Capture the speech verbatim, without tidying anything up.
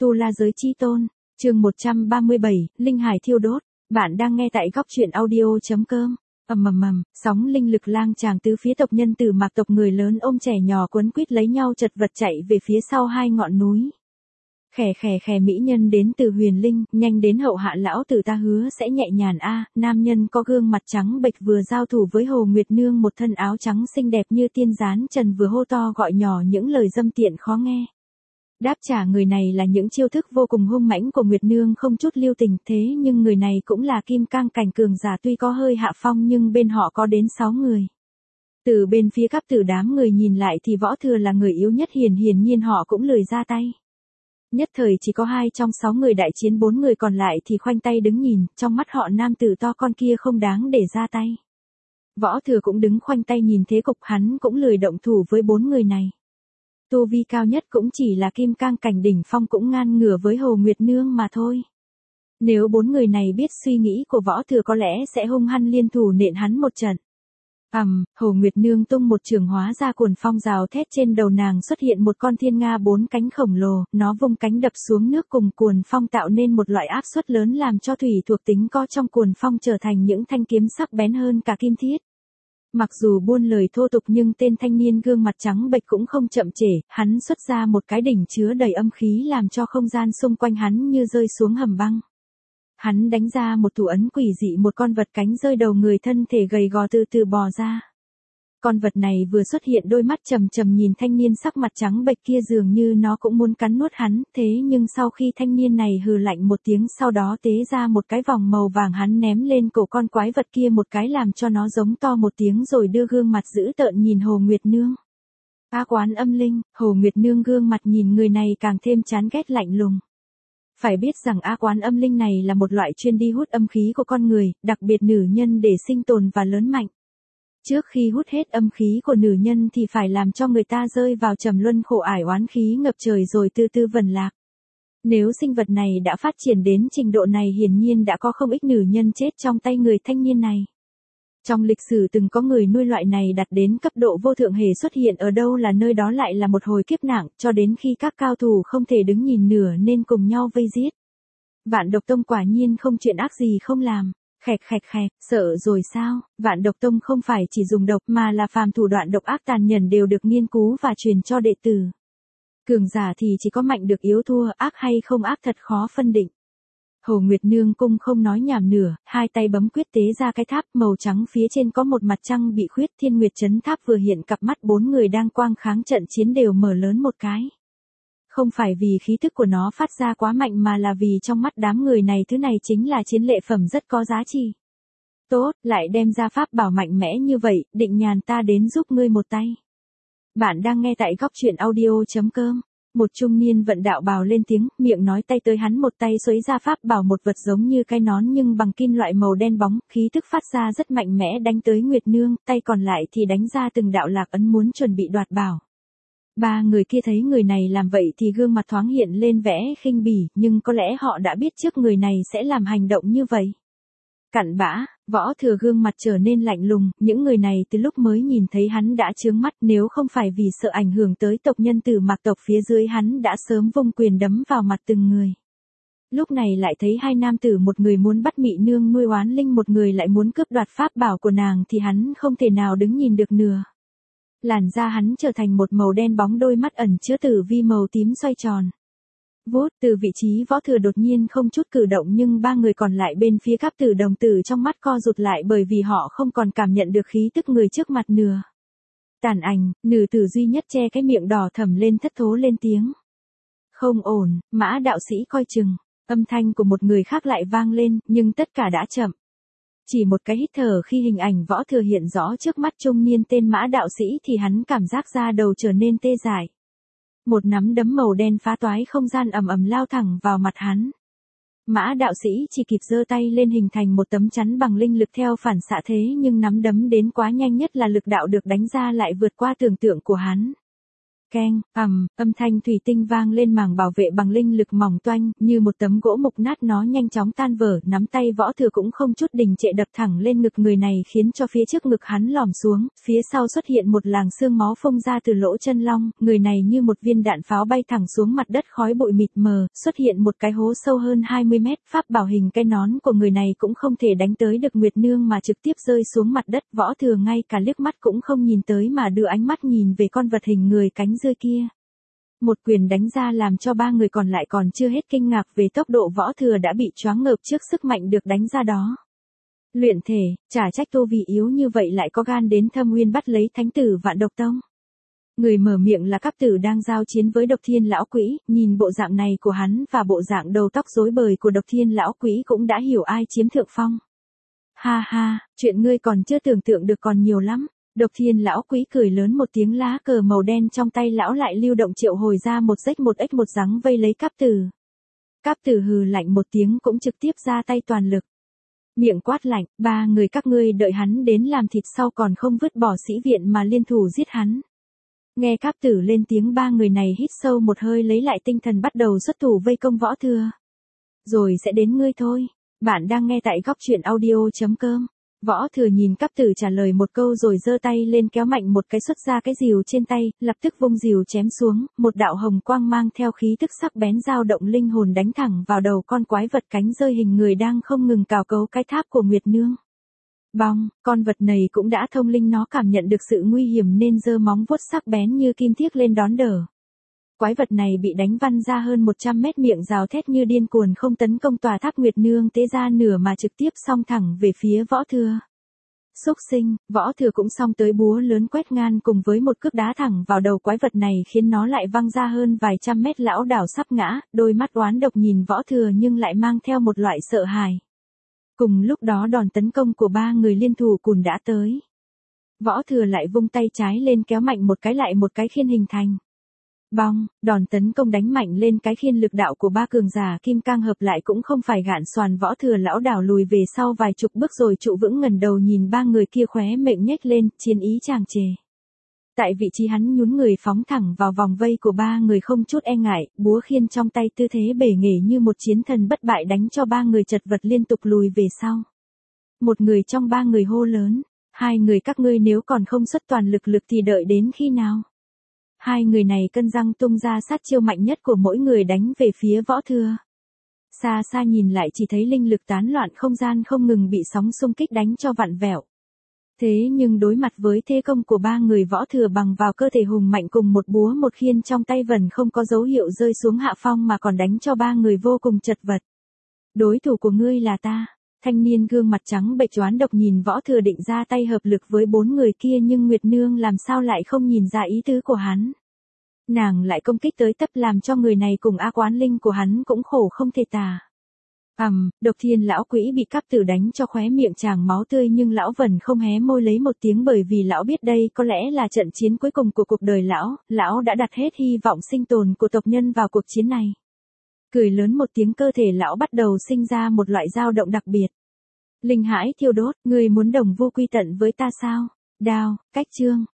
Tu La Giới Chi Tôn, chương một trăm ba mươi bảy, Linh Hải thiêu đốt. Bạn đang nghe tại góc truyện audio.com. Ầm ầm ầm, sóng linh lực lang tràng tứ phía, tộc nhân Tử Mạc tộc người lớn ôm trẻ nhỏ quấn quýt lấy nhau chật vật chạy về phía sau hai ngọn núi. Khè khè khè, mỹ nhân đến từ Huyền Linh, nhanh đến hậu hạ lão tử, ta hứa sẽ nhẹ nhàng a. Nam nhân có gương mặt trắng bệch vừa giao thủ với Hồ Nguyệt Nương, một thân áo trắng xinh đẹp như tiên gián trần, vừa hô to gọi nhỏ những lời dâm tiện khó nghe. Đáp trả người này là những chiêu thức vô cùng hung mãnh của Nguyệt Nương, không chút lưu tình. Thế nhưng người này cũng là kim cang cảnh cường giả, tuy có hơi hạ phong nhưng bên họ có đến sáu người. Từ bên phía Cáp Tử đám người nhìn lại thì Võ Thừa là người yếu nhất, hiển hiển nhiên họ cũng lười ra tay. Nhất thời chỉ có hai trong sáu người đại chiến, bốn người còn lại thì khoanh tay đứng nhìn, trong mắt họ nam tử to con kia không đáng để ra tay. Võ Thừa cũng đứng khoanh tay nhìn thế cục, hắn cũng lười động thủ với bốn người này. Tu vi cao nhất cũng chỉ là kim cang cảnh đỉnh phong, cũng ngang ngửa với Hồ Nguyệt Nương mà thôi. Nếu bốn người này biết suy nghĩ của Võ Thừa có lẽ sẽ hung hăng liên thủ nện hắn một trận. Ầm, um, Hồ Nguyệt Nương tung một trường hóa ra cuồn phong rào thét, trên đầu nàng xuất hiện một con thiên nga bốn cánh khổng lồ, nó vung cánh đập xuống nước cùng cuồn phong tạo nên một loại áp suất lớn, làm cho thủy thuộc tính có trong cuồn phong trở thành những thanh kiếm sắc bén hơn cả kim thiết. Mặc dù buôn lời thô tục nhưng tên thanh niên gương mặt trắng bệch cũng không chậm trễ, hắn xuất ra một cái đỉnh chứa đầy âm khí, làm cho không gian xung quanh hắn như rơi xuống hầm băng. Hắn đánh ra một thủ ấn quỷ dị, một con vật cánh rơi đầu người, thân thể gầy gò từ từ bò ra. Con vật này vừa xuất hiện, đôi mắt trầm trầm nhìn thanh niên sắc mặt trắng bệch kia, dường như nó cũng muốn cắn nuốt hắn. Thế nhưng sau khi thanh niên này hừ lạnh một tiếng, sau đó tế ra một cái vòng màu vàng, hắn ném lên cổ con quái vật kia một cái, làm cho nó giống to một tiếng rồi đưa gương mặt dữ tợn nhìn Hồ Nguyệt Nương. Ác Oán Âm Linh. Hồ Nguyệt Nương gương mặt nhìn người này càng thêm chán ghét lạnh lùng. Phải biết rằng Ác Oán Âm Linh này là một loại chuyên đi hút âm khí của con người, đặc biệt nữ nhân, để sinh tồn và lớn mạnh. Trước khi hút hết âm khí của nữ nhân thì phải làm cho người ta rơi vào trầm luân khổ ải, oán khí ngập trời rồi từ từ vần lạc. Nếu sinh vật này đã phát triển đến trình độ này, hiển nhiên đã có không ít nữ nhân chết trong tay người thanh niên này. Trong lịch sử từng có người nuôi loại này đạt đến cấp độ vô thượng, hề xuất hiện ở đâu là nơi đó lại là một hồi kiếp nạn, cho đến khi các cao thủ không thể đứng nhìn nửa nên cùng nhau vây giết. Vạn Độc Tông quả nhiên không chuyện ác gì không làm. Khẹt khẹt khẹt, sợ rồi sao? Vạn Độc Tông không phải chỉ dùng độc mà là phàm thủ đoạn độc ác tàn nhẫn đều được nghiên cứu và truyền cho đệ tử. Cường giả thì chỉ có mạnh được yếu thua, ác hay không ác thật khó phân định. Hồ Nguyệt Nương cung không nói nhảm nửa, hai tay bấm quyết tế ra cái tháp màu trắng, phía trên có một mặt trăng bị khuyết, Thiên Nguyệt Chấn Tháp vừa hiện, cặp mắt bốn người đang quang kháng trận chiến đều mở lớn một cái. Không phải vì khí tức của nó phát ra quá mạnh mà là vì trong mắt đám người này thứ này chính là chiến lợi phẩm rất có giá trị. Tốt, lại đem ra pháp bảo mạnh mẽ như vậy, định nhàn ta đến giúp ngươi một tay. Bạn đang nghe tại góc truyện audio.com. Một trung niên vận đạo bào lên tiếng, miệng nói, tay tới hắn một tay xuấy ra pháp bảo, một vật giống như cái nón nhưng bằng kim loại màu đen bóng, khí tức phát ra rất mạnh mẽ, đánh tới Nguyệt Nương, tay còn lại thì đánh ra từng đạo lạc ấn muốn chuẩn bị đoạt bảo. Ba người kia thấy người này làm vậy thì gương mặt thoáng hiện lên vẻ khinh bỉ, nhưng có lẽ họ đã biết trước người này sẽ làm hành động như vậy. Cặn bã. Võ Thừa gương mặt trở nên lạnh lùng, những người này từ lúc mới nhìn thấy hắn đã chướng mắt, nếu không phải vì sợ ảnh hưởng tới tộc nhân Tử Mạc tộc phía dưới, hắn đã sớm vung quyền đấm vào mặt từng người. Lúc này lại thấy hai nam tử, một người muốn bắt Mị Nương nuôi oán linh, một người lại muốn cướp đoạt pháp bảo của nàng, thì hắn không thể nào đứng nhìn được nữa. Làn da hắn trở thành một màu đen bóng, đôi mắt ẩn chứa tử vi màu tím xoay tròn. Vút, từ vị trí Võ Thừa đột nhiên không chút cử động, nhưng ba người còn lại bên phía Cáp Tử đồng tử trong mắt co rụt lại, bởi vì họ không còn cảm nhận được khí tức người trước mặt nữa. Tàn ảnh, nữ tử duy nhất che cái miệng đỏ thẫm lên, thất thố lên tiếng. Không ổn, Mã đạo sĩ coi chừng. Âm thanh của một người khác lại vang lên, nhưng tất cả đã chậm. Chỉ một cái hít thở khi hình ảnh Võ Thừa hiện rõ trước mắt trung niên tên Mã đạo sĩ thì hắn cảm giác da đầu trở nên tê dại. Một nắm đấm màu đen phá toái không gian ầm ầm lao thẳng vào mặt hắn. Mã đạo sĩ chỉ kịp giơ tay lên hình thành một tấm chắn bằng linh lực theo phản xạ, thế nhưng nắm đấm đến quá nhanh, nhất là lực đạo được đánh ra lại vượt qua tưởng tượng của hắn. Keng, ầm, âm thanh thủy tinh vang lên màng bảo vệ bằng linh lực mỏng toanh, như một tấm gỗ mục nát nó nhanh chóng tan vỡ, nắm tay Võ Thừa cũng không chút đình trệ đập thẳng lên ngực người này khiến cho phía trước ngực hắn lòm xuống, phía sau xuất hiện một làn xương máu phông ra từ lỗ chân long, người này như một viên đạn pháo bay thẳng xuống mặt đất, khói bụi mịt mờ, xuất hiện một cái hố sâu hơn hai mươi mét, pháp bảo hình cái nón của người này cũng không thể đánh tới được Nguyệt Nương mà trực tiếp rơi xuống mặt đất, Võ Thừa ngay cả liếc mắt cũng không nhìn tới mà đưa ánh mắt nhìn về con vật hình người cánh rơi kia. Một quyền đánh ra làm cho ba người còn lại còn chưa hết kinh ngạc về tốc độ Võ Thừa đã bị choáng ngợp trước sức mạnh được đánh ra đó. Luyện thể, chả trách tu vì yếu như vậy lại có gan đến Thâm Uyên bắt lấy thánh tử Vạn Độc Tông. Người mở miệng là Cáp Tử đang giao chiến với Độc Thiên lão quỷ, nhìn bộ dạng này của hắn và bộ dạng đầu tóc rối bời của Độc Thiên lão quỷ cũng đã hiểu ai chiếm thượng phong. Ha ha, chuyện ngươi còn chưa tưởng tượng được còn nhiều lắm. Độc Thiên lão quỷ cười lớn một tiếng, lá cờ màu đen trong tay lão lại lưu động triệu hồi ra một rách một ếch một rắn vây lấy Cáp Tử. Cáp Tử hừ lạnh một tiếng cũng trực tiếp ra tay toàn lực. Miệng quát lạnh, ba người các ngươi đợi hắn đến làm thịt sau còn không vứt bỏ sĩ viện mà liên thủ giết hắn. Nghe Cáp Tử lên tiếng, ba người này hít sâu một hơi lấy lại tinh thần bắt đầu xuất thủ vây công Võ Thừa. Rồi sẽ đến ngươi thôi. Bạn đang nghe tại góc truyện audio chấm com. Võ Thừa nhìn Cáp Tử trả lời một câu rồi giơ tay lên kéo mạnh một cái xuất ra cái rìu trên tay, lập tức vung rìu chém xuống, một đạo hồng quang mang theo khí tức sắc bén dao động linh hồn đánh thẳng vào đầu con quái vật cánh rơi hình người đang không ngừng cào cấu cái tháp của Nguyệt Nương. Bong, con vật này cũng đã thông linh, nó cảm nhận được sự nguy hiểm nên giơ móng vuốt sắc bén như kim thiết lên đón đỡ. Quái vật này bị đánh văng ra hơn một trăm mét, miệng rào thét như điên cuồng không tấn công tòa tháp Nguyệt Nương tế ra nửa mà trực tiếp xông thẳng về phía Võ Thừa. Xúc sinh, Võ Thừa cũng xông tới, búa lớn quét ngang cùng với một cước đá thẳng vào đầu quái vật này khiến nó lại văng ra hơn vài trăm mét, lão đảo sắp ngã, đôi mắt oán độc nhìn Võ Thừa nhưng lại mang theo một loại sợ hãi. Cùng lúc đó đòn tấn công của ba người liên thủ cùn đã tới. Võ Thừa lại vung tay trái lên kéo mạnh một cái lại một cái khiên hình thành. Bong, đòn tấn công đánh mạnh lên cái khiên, lực đạo của ba cường giả kim cang hợp lại cũng không phải gạn xoàn. Võ Thừa lão đảo lùi về sau vài chục bước rồi trụ vững, ngẩng đầu nhìn ba người kia khóe miệng nhếch lên, chiến ý tràn trề. Tại vị trí hắn nhún người phóng thẳng vào vòng vây của ba người không chút e ngại, búa khiên trong tay tư thế bể nghề như một chiến thần bất bại đánh cho ba người chật vật liên tục lùi về sau. Một người trong ba người hô lớn, hai người các ngươi nếu còn không xuất toàn lực lực thì đợi đến khi nào? Hai người này cân răng tung ra sát chiêu mạnh nhất của mỗi người đánh về phía Võ Thừa. Xa xa nhìn lại chỉ thấy linh lực tán loạn, không gian không ngừng bị sóng xung kích đánh cho vặn vẹo. Thế nhưng đối mặt với thế công của ba người, Võ Thừa bằng vào cơ thể hùng mạnh cùng một búa một khiên trong tay vẫn không có dấu hiệu rơi xuống hạ phong mà còn đánh cho ba người vô cùng chật vật. Đối thủ của ngươi là ta. Thanh niên gương mặt trắng bệch oán độc nhìn Võ Thừa định ra tay hợp lực với bốn người kia, nhưng Nguyệt Nương làm sao lại không nhìn ra ý tứ của hắn. Nàng lại công kích tới tấp làm cho người này cùng ác oán linh của hắn cũng khổ không thể tả. Ầm, um, Độc Thiên lão quỷ bị Cáp Tử đánh cho khóe miệng tràn máu tươi, nhưng lão vẫn không hé môi lấy một tiếng, bởi vì lão biết đây có lẽ là trận chiến cuối cùng của cuộc đời lão, lão đã đặt hết hy vọng sinh tồn của tộc nhân vào cuộc chiến này. Cười lớn một tiếng, cơ thể lão bắt đầu sinh ra một loại dao động đặc biệt. Linh hãi thiêu đốt, ngươi muốn đồng vu quy tận với ta sao? Đao, cách chương,